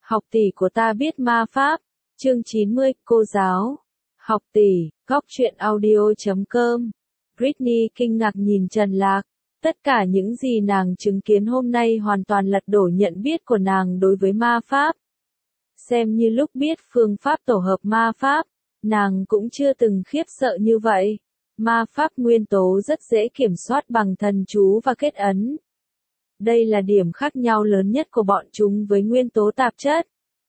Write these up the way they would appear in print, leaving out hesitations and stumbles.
Học tỷ của ta biết ma pháp. Chương 90, cô giáo. Học tỷ, góc truyện audio.com. Britney kinh ngạc nhìn Trần Lạc. Tất cả những gì nàng chứng kiến hôm nay hoàn toàn lật đổ nhận biết của nàng đối với ma pháp. Xem như lúc biết phương pháp tổ hợp ma pháp, nàng cũng chưa từng khiếp sợ như vậy. Ma pháp nguyên tố rất dễ kiểm soát bằng thần chú và kết ấn. Đây là điểm khác nhau lớn nhất của bọn chúng với nguyên tố tạp chất.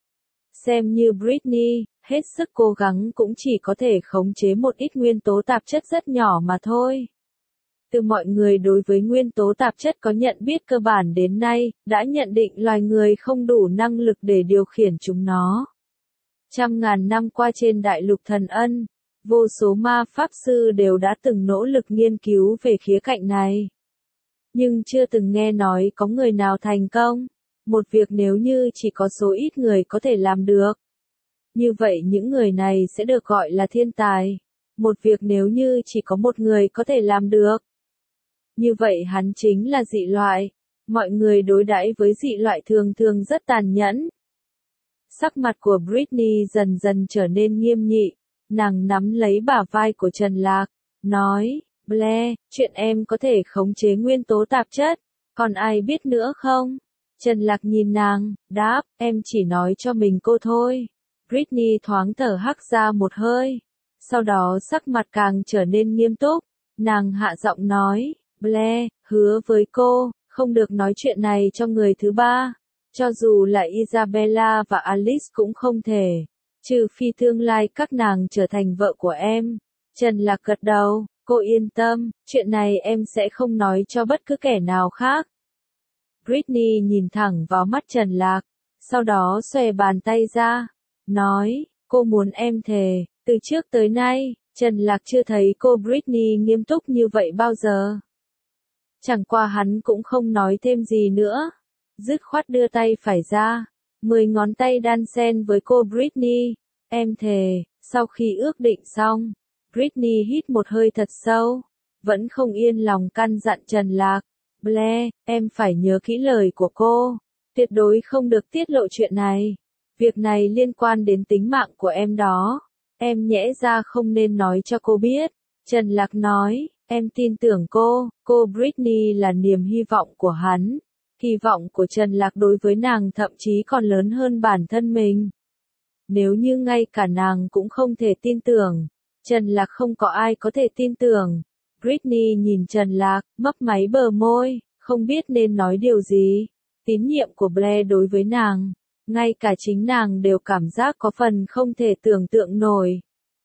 Xem như Britney, hết sức cố gắng cũng chỉ có thể khống chế một ít nguyên tố tạp chất rất nhỏ mà thôi. Từ mọi người đối với nguyên tố tạp chất có nhận biết cơ bản đến nay, đã nhận định loài người không đủ năng lực để điều khiển chúng nó. Trăm ngàn năm qua trên đại lục thần ân, vô số ma pháp sư đều đã từng nỗ lực nghiên cứu về khía cạnh này. Nhưng chưa từng nghe nói có người nào thành công. Một việc nếu như chỉ có số ít người có thể làm được. Như vậy những người này sẽ được gọi là thiên tài. Một việc nếu như chỉ có một người có thể làm được. Như vậy hắn chính là dị loại. Mọi người đối đãi với dị loại thường thường rất tàn nhẫn. Sắc mặt của Britney dần dần trở nên nghiêm nghị. Nàng nắm lấy bả vai của Trần Lạc, nói, Blair, chuyện em có thể khống chế nguyên tố tạp chất, còn ai biết nữa không? Trần Lạc nhìn nàng, đáp, em chỉ nói cho mình cô thôi. Britney thoáng thở hắt ra một hơi. Sau đó sắc mặt càng trở nên nghiêm túc. Nàng hạ giọng nói, Blair, hứa với cô, không được nói chuyện này cho người thứ ba. Cho dù là Isabella và Alice cũng không thể. Trừ phi tương lai các nàng trở thành vợ của em. Trần Lạc gật đầu, cô yên tâm, chuyện này em sẽ không nói cho bất cứ kẻ nào khác. Britney nhìn thẳng vào mắt Trần Lạc, sau đó xòe bàn tay ra, nói, cô muốn em thề, từ trước tới nay, Trần Lạc chưa thấy cô Britney nghiêm túc như vậy bao giờ. Chẳng qua hắn cũng không nói thêm gì nữa, dứt khoát đưa tay phải ra, 10 ngón tay đan xen với cô Britney, em thề. Sau khi ước định xong, Britney hít một hơi thật sâu, vẫn không yên lòng căn dặn Trần Lạc. Blair, em phải nhớ kỹ lời của cô, tuyệt đối không được tiết lộ chuyện này. Việc này liên quan đến tính mạng của em đó. Em nhẽ ra không nên nói cho cô biết. Trần Lạc nói, em tin tưởng cô Britney là niềm hy vọng của hắn. Hy vọng của Trần Lạc đối với nàng thậm chí còn lớn hơn bản thân mình. Nếu như ngay cả nàng cũng không thể tin tưởng, Trần Lạc không có ai có thể tin tưởng. Britney nhìn Trần Lạc, mấp máy bờ môi, không biết nên nói điều gì. Tín nhiệm của Blair đối với nàng, ngay cả chính nàng đều cảm giác có phần không thể tưởng tượng nổi.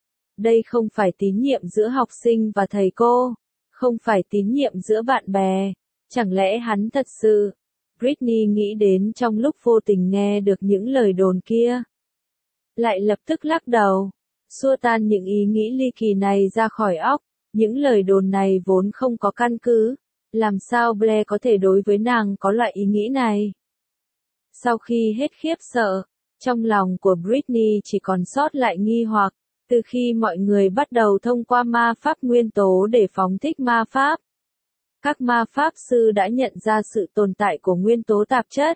Đây không phải tín nhiệm giữa học sinh và thầy cô, không phải tín nhiệm giữa bạn bè, chẳng lẽ hắn thật sự? Britney nghĩ đến trong lúc vô tình nghe được những lời đồn kia. Lại lập tức lắc đầu, xua tan những ý nghĩ ly kỳ này ra khỏi óc. Những lời đồn này vốn không có căn cứ, làm sao Blair có thể đối với nàng có loại ý nghĩ này? Sau khi hết khiếp sợ, trong lòng của Britney chỉ còn sót lại nghi hoặc, từ khi mọi người bắt đầu thông qua ma pháp nguyên tố để phóng thích ma pháp. Các ma pháp sư đã nhận ra sự tồn tại của nguyên tố tạp chất.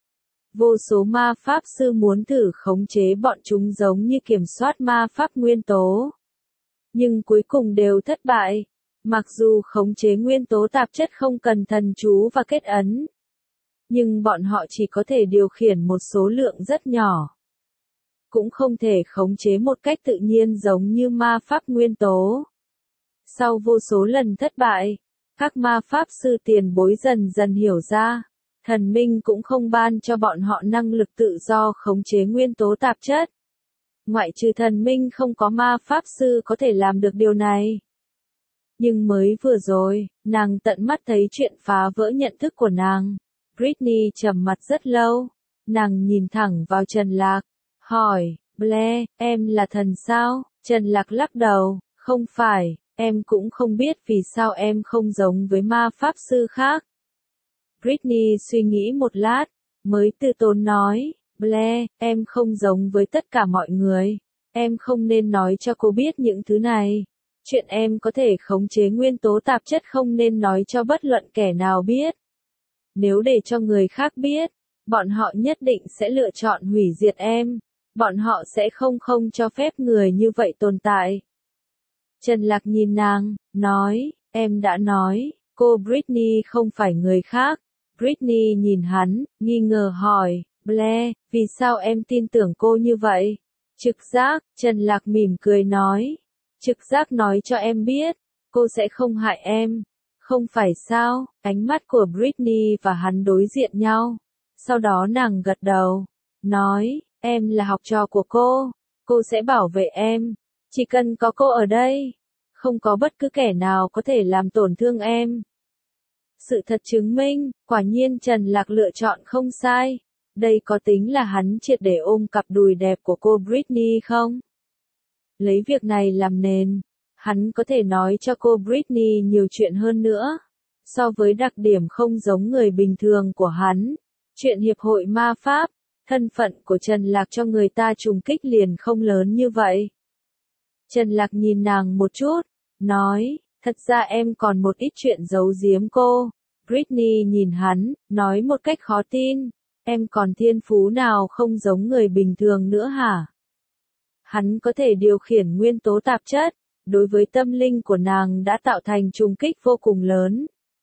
Vô số ma pháp sư muốn thử khống chế bọn chúng giống như kiểm soát ma pháp nguyên tố. Nhưng cuối cùng đều thất bại. Mặc dù khống chế nguyên tố tạp chất không cần thần chú và kết ấn, nhưng bọn họ chỉ có thể điều khiển một số lượng rất nhỏ. Cũng không thể khống chế một cách tự nhiên giống như ma pháp nguyên tố. Sau vô số lần thất bại, các ma pháp sư tiền bối dần dần hiểu ra, thần minh cũng không ban cho bọn họ năng lực tự do khống chế nguyên tố tạp chất. Ngoại trừ thần minh không có ma pháp sư có thể làm được điều này. Nhưng mới vừa rồi, nàng tận mắt thấy chuyện phá vỡ nhận thức của nàng. Britney trầm mặt rất lâu. Nàng nhìn thẳng vào Trần Lạc, hỏi, Blair, em là thần sao? Trần Lạc lắc đầu, không phải, em cũng không biết vì sao em không giống với ma pháp sư khác. Britney suy nghĩ một lát, mới từ tốn nói, Blair, em không giống với tất cả mọi người. Em không nên nói cho cô biết những thứ này. Chuyện em có thể khống chế nguyên tố tạp chất không nên nói cho bất luận kẻ nào biết. Nếu để cho người khác biết, Bọn họ nhất định sẽ lựa chọn hủy diệt em. Bọn họ sẽ không cho phép người như vậy tồn tại. Trần Lạc nhìn nàng, nói, em đã nói, cô Britney không phải người khác. Britney nhìn hắn, nghi ngờ hỏi, Blair, vì sao em tin tưởng cô như vậy? Trực giác, Trần Lạc mỉm cười nói. Trực giác nói cho em biết, cô sẽ không hại em. Không phải sao? Ánh mắt của Britney và hắn đối diện nhau. Sau đó nàng gật đầu, nói, em là học trò của cô sẽ bảo vệ em. Chỉ cần có cô ở đây, không có bất cứ kẻ nào có thể làm tổn thương em. Sự thật chứng minh, quả nhiên Trần Lạc lựa chọn không sai. Đây có tính là hắn triệt để ôm cặp đùi đẹp của cô Britney không? Lấy việc này làm nền, hắn có thể nói cho cô Britney nhiều chuyện hơn nữa. So với đặc điểm không giống người bình thường của hắn, chuyện hiệp hội ma pháp, thân phận của Trần Lạc cho người ta trùng kích liền không lớn như vậy. Trần Lạc nhìn nàng một chút, nói, thật ra em còn một ít chuyện giấu giếm cô. Britney nhìn hắn, nói một cách khó tin, em còn thiên phú nào không giống người bình thường nữa hả? Hắn có thể điều khiển nguyên tố tạp chất, đối với tâm linh của nàng đã tạo thành trùng kích vô cùng lớn.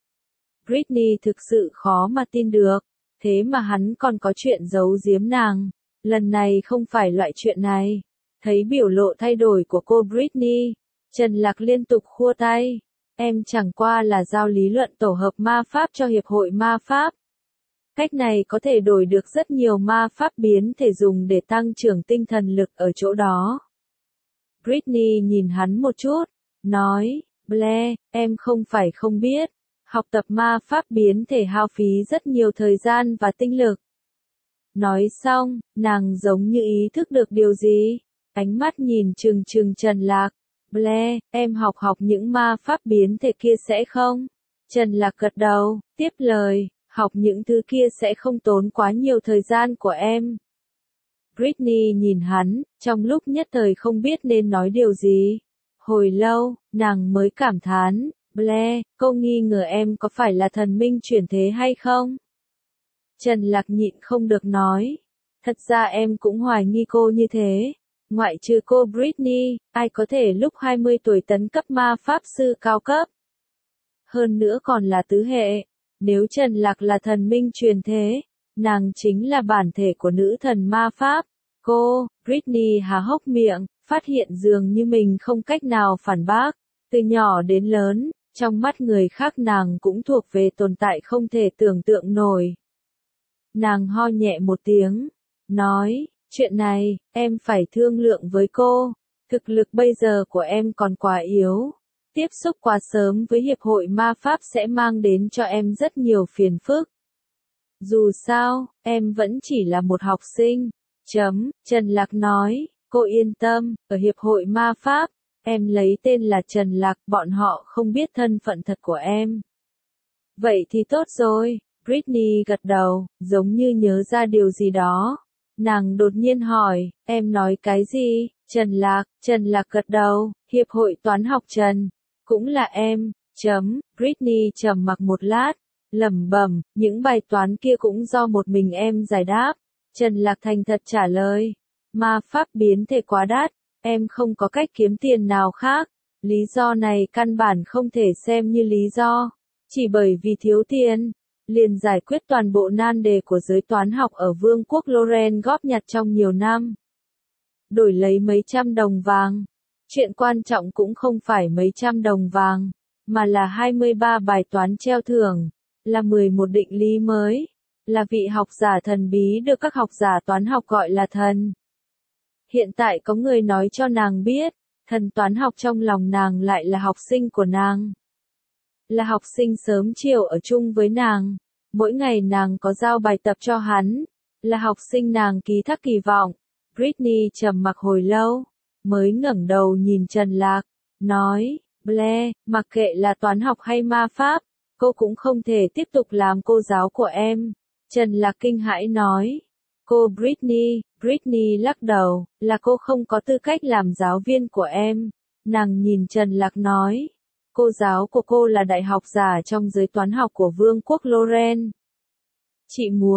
Britney thực sự khó mà tin được, thế mà hắn còn có chuyện giấu giếm nàng. Lần này không phải loại chuyện này. Thấy biểu lộ thay đổi của cô Britney, Trần Lạc liên tục khua tay. Em chẳng qua là giao lý luận tổ hợp ma pháp cho hiệp hội ma pháp. Cách này có thể đổi được rất nhiều ma pháp biến thể dùng để tăng trưởng tinh thần lực ở chỗ đó. Britney nhìn hắn một chút, nói, Blair, em không phải không biết, học tập ma pháp biến thể hao phí rất nhiều thời gian và tinh lực. Nói xong, nàng giống như ý thức được điều gì, ánh mắt nhìn trừng Trần Lạc. Blair, em học những ma pháp biến thể kia sẽ không? Trần Lạc gật đầu, tiếp lời, học những thứ kia sẽ không tốn quá nhiều thời gian của em. Britney nhìn hắn, trong lúc nhất thời không biết nên nói điều gì. Hồi lâu, nàng mới cảm thán, Blair, cô nghi ngờ em có phải là thần minh chuyển thế hay không? Trần Lạc nhịn không được nói, thật ra em cũng hoài nghi cô như thế. Ngoại trừ cô Britney, ai có thể lúc 20 tuổi tấn cấp ma pháp sư cao cấp? Hơn nữa còn là tứ hệ. Nếu Trần Lạc là thần minh truyền thế, nàng chính là bản thể của nữ thần ma pháp. Cô, Britney há hốc miệng, phát hiện dường như mình không cách nào phản bác. Từ nhỏ đến lớn, trong mắt người khác nàng cũng thuộc về tồn tại không thể tưởng tượng nổi. Nàng ho nhẹ một tiếng, nói, chuyện này, em phải thương lượng với cô. Thực lực bây giờ của em còn quá yếu. Tiếp xúc quá sớm với hiệp hội ma pháp sẽ mang đến cho em rất nhiều phiền phức. Dù sao, em vẫn chỉ là một học sinh. Trần Lạc nói, cô yên tâm, ở hiệp hội ma pháp, em lấy tên là Trần Lạc, bọn họ không biết thân phận thật của em. Vậy thì tốt rồi, Britney gật đầu, giống như nhớ ra điều gì đó. Nàng đột nhiên hỏi, em nói cái gì? Trần Lạc gật đầu, hiệp hội toán học Trần, cũng là em. Britney trầm mặc một lát, lẩm bẩm, những bài toán kia cũng do một mình em giải đáp. Trần Lạc thành thật trả lời, ma pháp biến thể quá đắt, em không có cách kiếm tiền nào khác. Lý do này căn bản không thể xem như lý do, chỉ bởi vì thiếu tiền, liền giải quyết toàn bộ nan đề của giới toán học ở Vương quốc Loren góp nhặt trong nhiều năm. Đổi lấy mấy trăm đồng vàng. Chuyện quan trọng cũng không phải mấy trăm đồng vàng, mà là 23 bài toán treo thưởng, là 11 định lý mới, là vị học giả thần bí được các học giả toán học gọi là thần. Hiện tại có người nói cho nàng biết, thần toán học trong lòng nàng lại là học sinh của nàng. Là học sinh sớm chiều ở chung với nàng, mỗi ngày nàng có giao bài tập cho hắn, là học sinh nàng ký thác kỳ vọng. Britney trầm mặc hồi lâu, mới ngẩng đầu nhìn Trần Lạc, nói, Blair, mặc kệ là toán học hay ma pháp, cô cũng không thể tiếp tục làm cô giáo của em. Trần Lạc kinh hãi nói, cô Britney lắc đầu, là cô không có tư cách làm giáo viên của em. Nàng nhìn Trần Lạc nói, cô giáo của cô là đại học giả trong giới toán học của Vương quốc Loren. Chị muốn,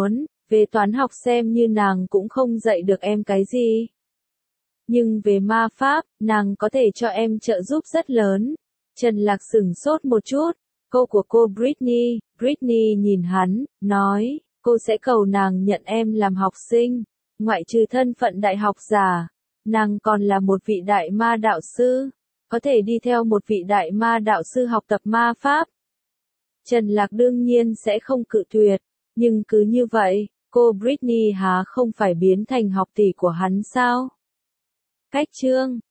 Về toán học xem như nàng cũng không dạy được em cái gì. Nhưng về ma pháp, nàng có thể cho em trợ giúp rất lớn. Trần Lạc sửng sốt một chút. Câu của cô Britney nhìn hắn, nói, cô sẽ cầu nàng nhận em làm học sinh. Ngoại trừ thân phận đại học giả, nàng còn là một vị đại ma đạo sư. Có thể đi theo một vị đại ma đạo sư học tập ma pháp. Trần Lạc đương nhiên sẽ không cự tuyệt. Nhưng cứ như vậy, cô Britney há không phải biến thành học tỷ của hắn sao? Cách chương